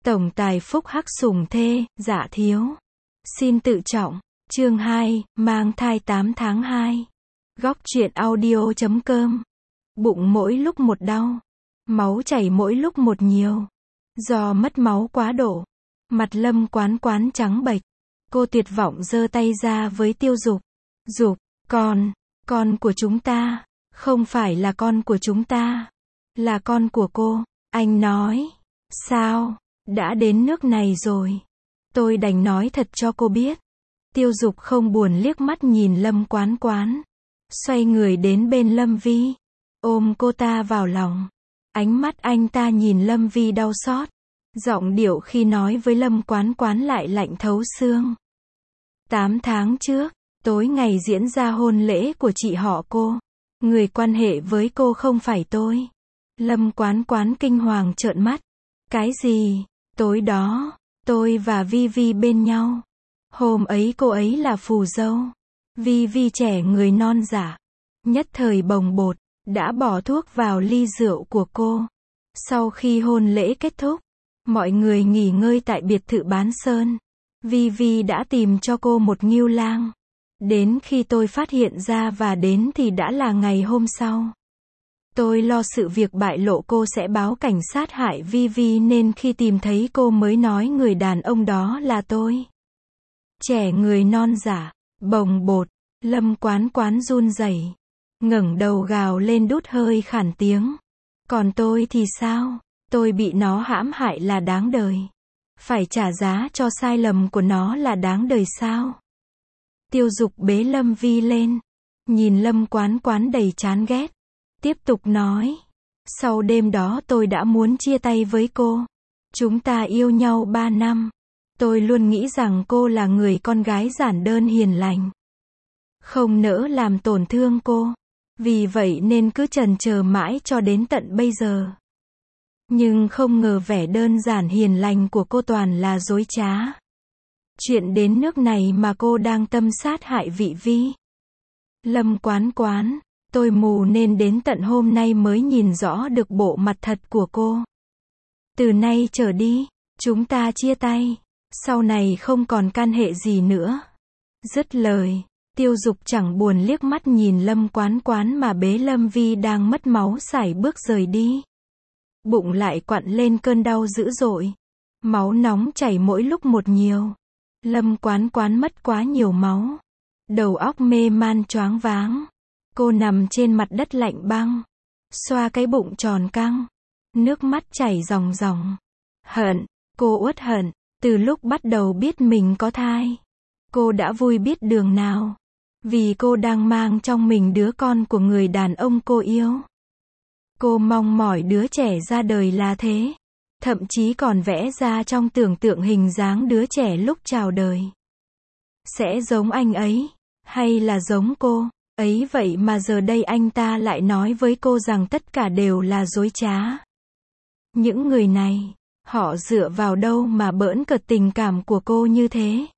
Tổng tài phúc hắc sủng thê, dạ thiếu. Xin tự trọng. Chương 2, mang thai 8 tháng 2. Góc truyện audio.com. Bụng mỗi lúc một đau. Máu chảy mỗi lúc một nhiều. Do mất máu quá độ. Mặt Lâm Quán Quán trắng bệch. Cô tuyệt vọng giơ tay ra với Tiêu Dục. Dục, con của chúng ta. Không phải là con của chúng ta. Là con của cô. Anh nói. Sao? Đã đến nước này rồi. Tôi đành nói thật cho cô biết. Tiêu Dục không buồn liếc mắt nhìn Lâm Quán Quán. Xoay người đến bên Lâm Vi. Ôm cô ta vào lòng. Ánh mắt anh ta nhìn Lâm Vi đau xót. Giọng điệu khi nói với Lâm Quán Quán lại lạnh thấu xương. 8 tháng trước, tối ngày diễn ra hôn lễ của chị họ cô. Người quan hệ với cô không phải tôi. Lâm Quán Quán kinh hoàng trợn mắt. Cái gì? Tối đó, tôi và Vi Vi bên nhau. Hôm ấy cô ấy là phù dâu. Vi Vi trẻ người non dạ. Nhất thời bồng bột, đã bỏ thuốc vào ly rượu của cô. Sau khi hôn lễ kết thúc, mọi người nghỉ ngơi tại biệt thự Bán Sơn. Vi Vi đã tìm cho cô một ngưu lang. Đến khi tôi phát hiện ra và đến thì đã là ngày hôm sau. Tôi lo sự việc bại lộ cô sẽ báo cảnh sát hại Vi Vi nên khi tìm thấy cô mới nói người đàn ông đó là tôi. Trẻ người non dạ, bồng bột, Lâm Quán Quán run rẩy, ngẩng đầu gào lên đút hơi khản tiếng. Còn tôi thì sao? Tôi bị nó hãm hại là đáng đời. Phải trả giá cho sai lầm của nó là đáng đời sao? Tiêu Dục bế Lâm Vi lên, nhìn Lâm Quán Quán đầy chán ghét. Tiếp tục nói. Sau đêm đó tôi đã muốn chia tay với cô. Chúng ta yêu nhau 3 năm. Tôi luôn nghĩ rằng cô là người con gái giản đơn hiền lành. Không nỡ làm tổn thương cô. Vì vậy nên cứ chần chờ mãi cho đến tận bây giờ. Nhưng không ngờ vẻ đơn giản hiền lành của cô toàn là dối trá. Chuyện đến nước này mà cô đang tâm sát hại vị Vi. Lâm Quán Quán. Tôi mù nên đến tận hôm nay mới nhìn rõ được bộ mặt thật của cô. Từ nay trở đi, chúng ta chia tay. Sau này không còn can hệ gì nữa. Dứt lời, Tiêu Dục chẳng buồn liếc mắt nhìn Lâm Quán Quán mà bế Lâm Vi đang mất máu sải bước rời đi. Bụng lại quặn lên cơn đau dữ dội. Máu nóng chảy mỗi lúc một nhiều. Lâm Quán Quán mất quá nhiều máu. Đầu óc mê man choáng váng. Cô nằm trên mặt đất lạnh băng. Xoa cái bụng tròn căng. Nước mắt chảy ròng ròng. Hận. Cô uất hận. Từ lúc bắt đầu biết mình có thai. Cô đã vui biết đường nào. Vì cô đang mang trong mình đứa con của người đàn ông cô yêu. Cô mong mỏi đứa trẻ ra đời là thế. Thậm chí còn vẽ ra trong tưởng tượng hình dáng đứa trẻ lúc chào đời. Sẽ giống anh ấy. Hay là giống cô. Ấy vậy mà giờ đây anh ta lại nói với cô rằng tất cả đều là dối trá. Những người này, họ dựa vào đâu mà bỡn cợt tình cảm của cô như thế?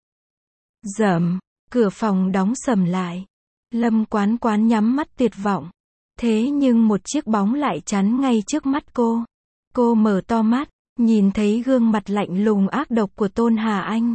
Rầm, cửa phòng đóng sầm lại. Lâm Quán Quán nhắm mắt tuyệt vọng. Thế nhưng một chiếc bóng lại chắn ngay trước mắt cô. Cô mở to mắt, nhìn thấy gương mặt lạnh lùng ác độc của Tôn Hà Anh.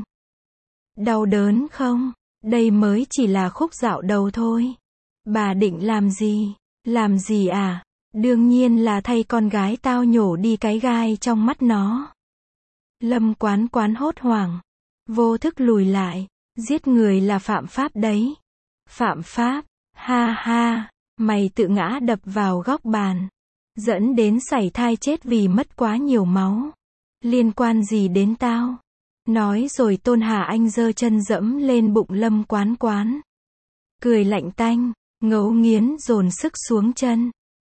Đau đớn không? Đây mới chỉ là khúc dạo đầu thôi. Bà định làm gì? Làm gì à? Đương nhiên là thay con gái tao nhổ đi cái gai trong mắt nó. Lâm Quán Quán hốt hoảng. Vô thức lùi lại. Giết người là phạm pháp đấy. Phạm pháp? Ha ha. Mày tự ngã đập vào góc bàn. Dẫn đến sảy thai chết vì mất quá nhiều máu. Liên quan gì đến tao? Nói rồi Tôn Hà Anh giơ chân dẫm lên bụng Lâm Quán Quán. Cười lạnh tanh. Ngấu nghiến dồn sức xuống chân.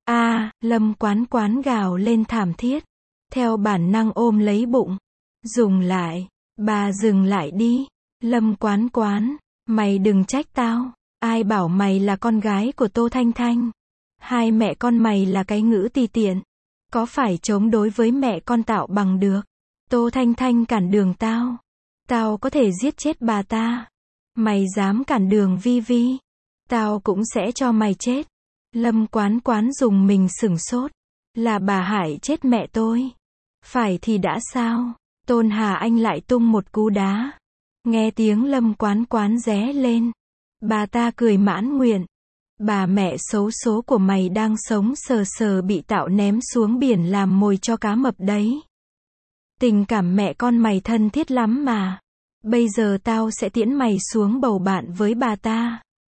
Lâm Quán Quán gào lên thảm thiết. Theo bản năng ôm lấy bụng. Dùng lại. Bà dừng lại đi. Lâm Quán Quán. Mày đừng trách tao. Ai bảo mày là con gái của Tô Thanh Thanh. Hai mẹ con mày là cái ngữ tì tiện. Có phải chống đối với mẹ con tạo bằng được. Tô Thanh Thanh cản đường tao. Tao có thể giết chết bà ta. Mày dám cản đường Vi Vi. Tao cũng sẽ cho mày chết. Lâm Quán Quán dùng mình sửng sốt. Là bà hại chết mẹ tôi. Phải thì đã sao? Tôn Hà Anh lại tung một cú đá. Nghe tiếng Lâm Quán Quán ré lên. Bà ta cười mãn nguyện. Bà mẹ xấu số của mày đang sống sờ sờ bị tao ném xuống biển làm mồi cho cá mập đấy. Tình cảm mẹ con mày thân thiết lắm mà. Bây giờ tao sẽ tiễn mày xuống bầu bạn với bà ta.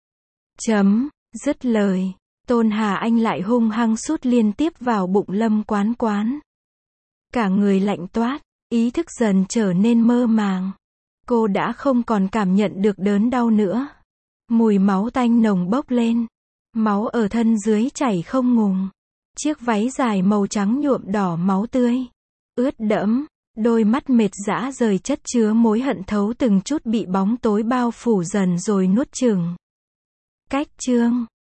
Dứt lời, Tôn Hà Anh lại hung hăng sút liên tiếp vào bụng Lâm Quán Quán. Cả người lạnh toát, ý thức dần trở nên mơ màng. Cô đã không còn cảm nhận được đớn đau nữa. Mùi máu tanh nồng bốc lên. Máu ở thân dưới chảy không ngừng. Chiếc váy dài màu trắng nhuộm đỏ máu tươi. Ướt đẫm, đôi mắt mệt dã rời chất chứa mối hận thấu từng chút bị bóng tối bao phủ dần rồi nuốt chửng. Cách chương